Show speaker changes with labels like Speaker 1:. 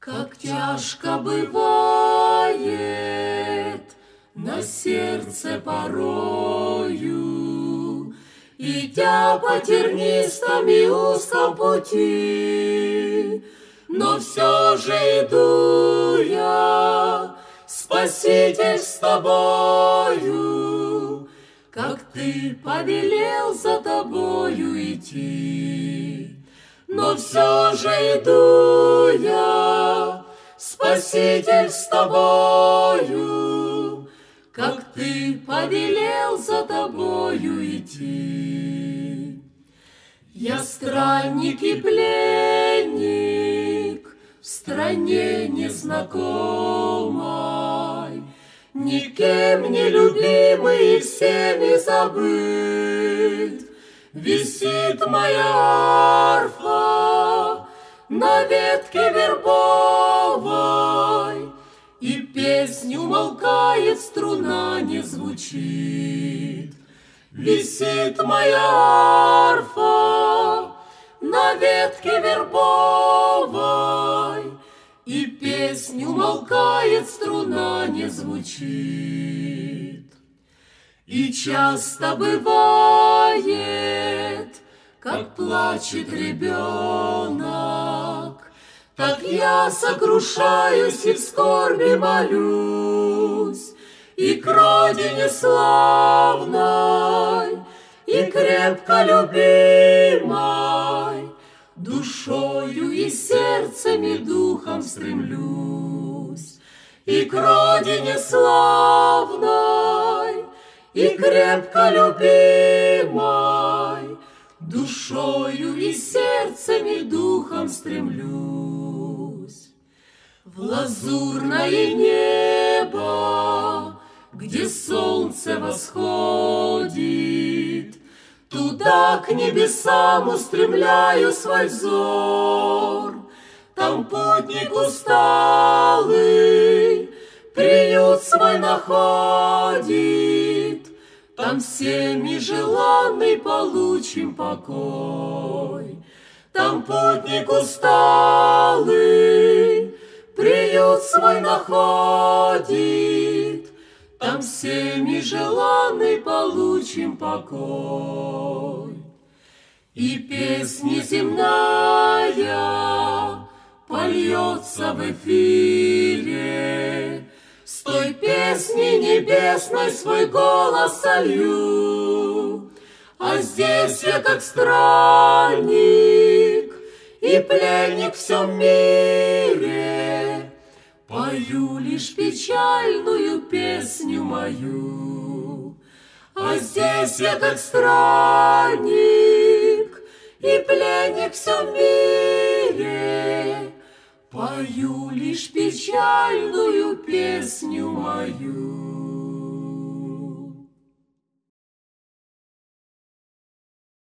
Speaker 1: Как тяжко бывает на сердце порою, идя по тернистом и узком пути, но все же иду я, Спаситель, с тобою, как ты повелел за тобою идти. Но все же иду я, Спаситель, с тобою, как ты повелел за тобою идти. Я странник и пленник в стране незнакомой, никем не любимый и всеми забыт. Висит моя арфа на ветке вербовой, и песнь умолкает, струна не звучит. Висит моя арфа на ветке вербовой, и песнь умолкает, струна не звучит. И часто бывает, как плачет ребенок, так я сокрушаюсь и в скорби молюсь, и к родине славной, и крепко любимой, душою и сердцем и духом стремлюсь. И к родине славной, и крепко любимой, душою и сердцем и духом стремлюсь. В лазурное небо, где солнце восходит, туда к небесам устремляю свой взор. Там путник усталый приют свой находит, там всеми желанный получим покой. Там путник усталый приют свой находит, там всеми желанный получим покой. И песня земная польется в эфире, с той песни небесной свой голос солью. А здесь я как странник и пленник в всем мире, пою лишь печальную песню мою. А здесь я как странник и пленник в всем мире, пою лишь печальную песню мою.